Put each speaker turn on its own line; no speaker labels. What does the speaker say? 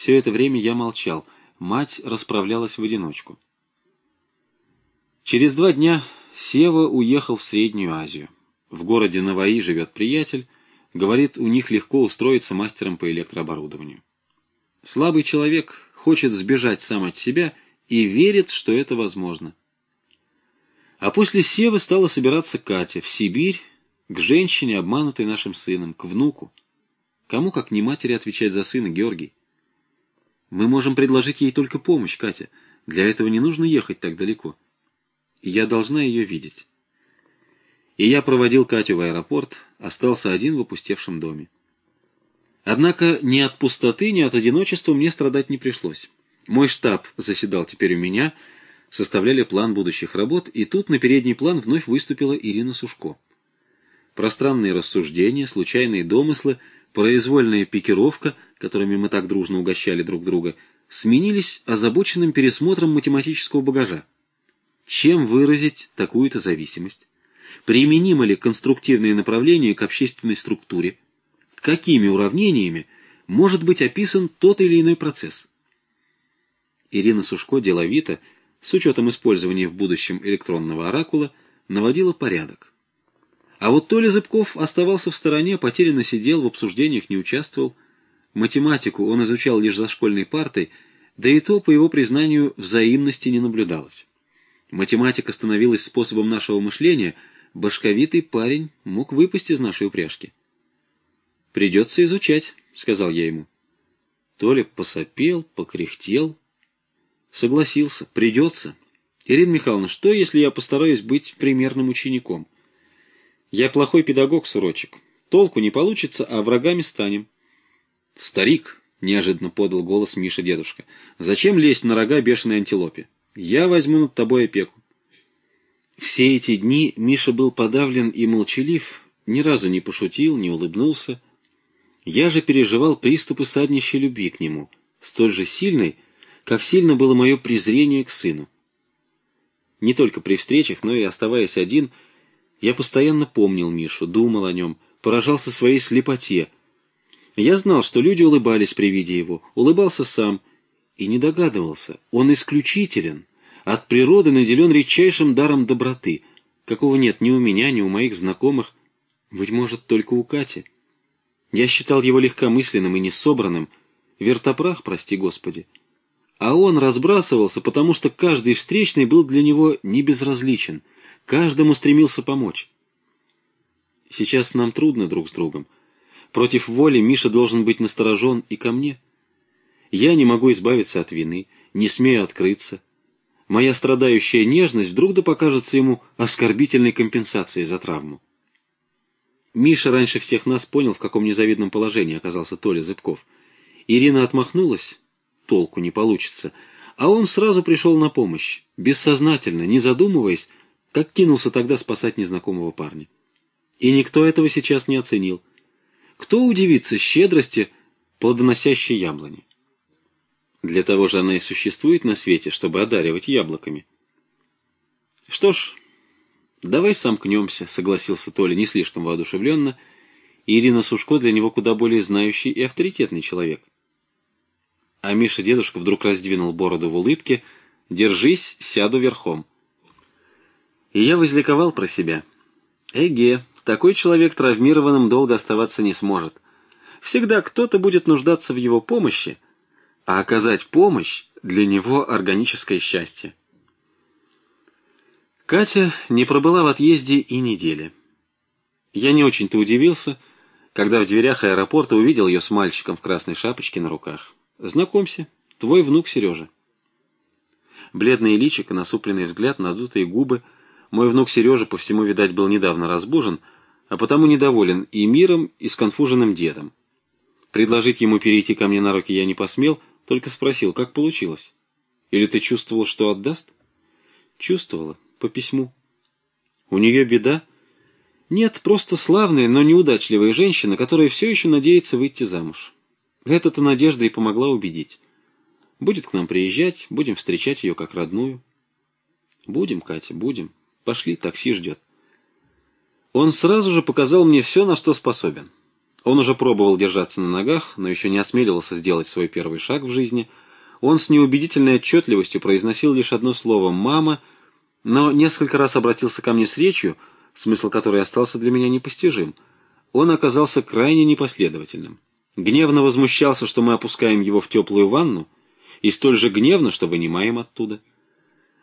Все это время я молчал. Мать расправлялась в одиночку. Через 2 дня Сева уехал в Среднюю Азию. В городе Наваи живет приятель. Говорит, у них легко устроиться мастером по электрооборудованию. Слабый человек хочет сбежать сам от себя и верит, что это возможно. А после Севы стала собираться Катя в Сибирь, к женщине, обманутой нашим сыном, к внуку. Кому, как не матери, отвечать за сына, Георгий? Мы можем предложить ей только помощь, Катя. Для этого не нужно ехать так далеко. Я должна ее видеть. И я проводил Катю в аэропорт, остался один в опустевшем доме. Однако ни от пустоты, ни от одиночества мне страдать не пришлось. Мой штаб заседал теперь у меня, составляли план будущих работ, и тут на передний план вновь выступила Ирина Сушко. Пространные рассуждения, случайные домыслы, произвольная пикировка, которыми мы так дружно угощали друг друга, сменились озабоченным пересмотром математического багажа. Чем выразить такую-то зависимость? Применимо ли конструктивное направление к общественной структуре? Какими уравнениями может быть описан тот или иной процесс? Ирина Сушко деловито, с учетом использования в будущем электронного оракула, наводила порядок. А вот Толя Зыбков оставался в стороне, потерянно сидел, в обсуждениях не участвовал. Математику он изучал лишь за школьной партой, да и то, по его признанию, взаимности не наблюдалось. Математика становилась способом нашего мышления, башковитый парень мог выпасть из нашей упряжки. «Придется изучать», — сказал я ему. Толя посопел, покряхтел. Согласился, придется. Ирина Михайловна, что, если я постараюсь быть примерным учеником? Я плохой педагог, сурочек. Толку не получится, а врагами станем. Старик, — неожиданно подал голос Миша-дедушка, — зачем лезть на рога бешеной антилопе? Я возьму над тобой опеку. Все эти дни Миша был подавлен и молчалив, ни разу не пошутил, не улыбнулся. Я же переживал приступы саднищей любви к нему, столь же сильной, как сильно было мое презрение к сыну. Не только при встречах, но и оставаясь один, я постоянно помнил Мишу, думал о нем, поражался своей слепоте. Я знал, что люди улыбались при виде его, улыбался сам, и не догадывался, он исключителен, от природы наделен редчайшим даром доброты, какого нет ни у меня, ни у моих знакомых, быть может, только у Кати. Я считал его легкомысленным и несобранным, вертопрах, прости Господи. А он разбрасывался, потому что каждый встречный был для него не безразличен, каждому стремился помочь. Сейчас нам трудно друг с другом. Против воли Миша должен быть насторожен и ко мне. Я не могу избавиться от вины, не смею открыться. Моя страдающая нежность вдруг да покажется ему оскорбительной компенсацией за травму. Миша раньше всех нас понял, в каком незавидном положении оказался Толя Зыбков. Ирина отмахнулась, толку не получится, а он сразу пришел на помощь, бессознательно, не задумываясь, как кинулся тогда спасать незнакомого парня. И никто этого сейчас не оценил. Кто удивится щедрости плодоносящей яблони? Для того же она и существует на свете, чтобы одаривать яблоками. Что ж, давай сомкнемся, согласился Толя не слишком воодушевленно. Ирина Сушко для него куда более знающий и авторитетный человек. А Миша-дедушка вдруг раздвинул бороду в улыбке. «Держись, сяду верхом». И я возликовал про себя. Эге, такой человек травмированным долго оставаться не сможет. Всегда кто-то будет нуждаться в его помощи, а оказать помощь для него органическое счастье. Катя не пробыла в отъезде и недели. Я не очень-то удивился, когда в дверях аэропорта увидел ее с мальчиком в красной шапочке на руках. «Знакомься, твой внук Сережа». Бледное личико, насупленный взгляд, надутые губы. Мой внук Сережа, по всему, видать, был недавно разбужен, а потому недоволен и миром, и сконфуженным дедом. Предложить ему перейти ко мне на руки я не посмел, только спросил, как получилось. «Или ты чувствовал, что отдаст?» «Чувствовала, по письму». «У нее беда?» «Нет, просто славная, но неудачливая женщина, которая все еще надеется выйти замуж». Эта-то надежда и помогла убедить. Будет к нам приезжать, будем встречать ее как родную. Будем, Катя, будем. Пошли, такси ждет. Он сразу же показал мне все, на что способен. Он уже пробовал держаться на ногах, но еще не осмеливался сделать свой первый шаг в жизни. Он с неубедительной отчетливостью произносил лишь одно слово «мама», но несколько раз обратился ко мне с речью, смысл которой остался для меня непостижим. Он оказался крайне непоследовательным. Гневно возмущался, что мы опускаем его в теплую ванну, и столь же гневно, что вынимаем оттуда.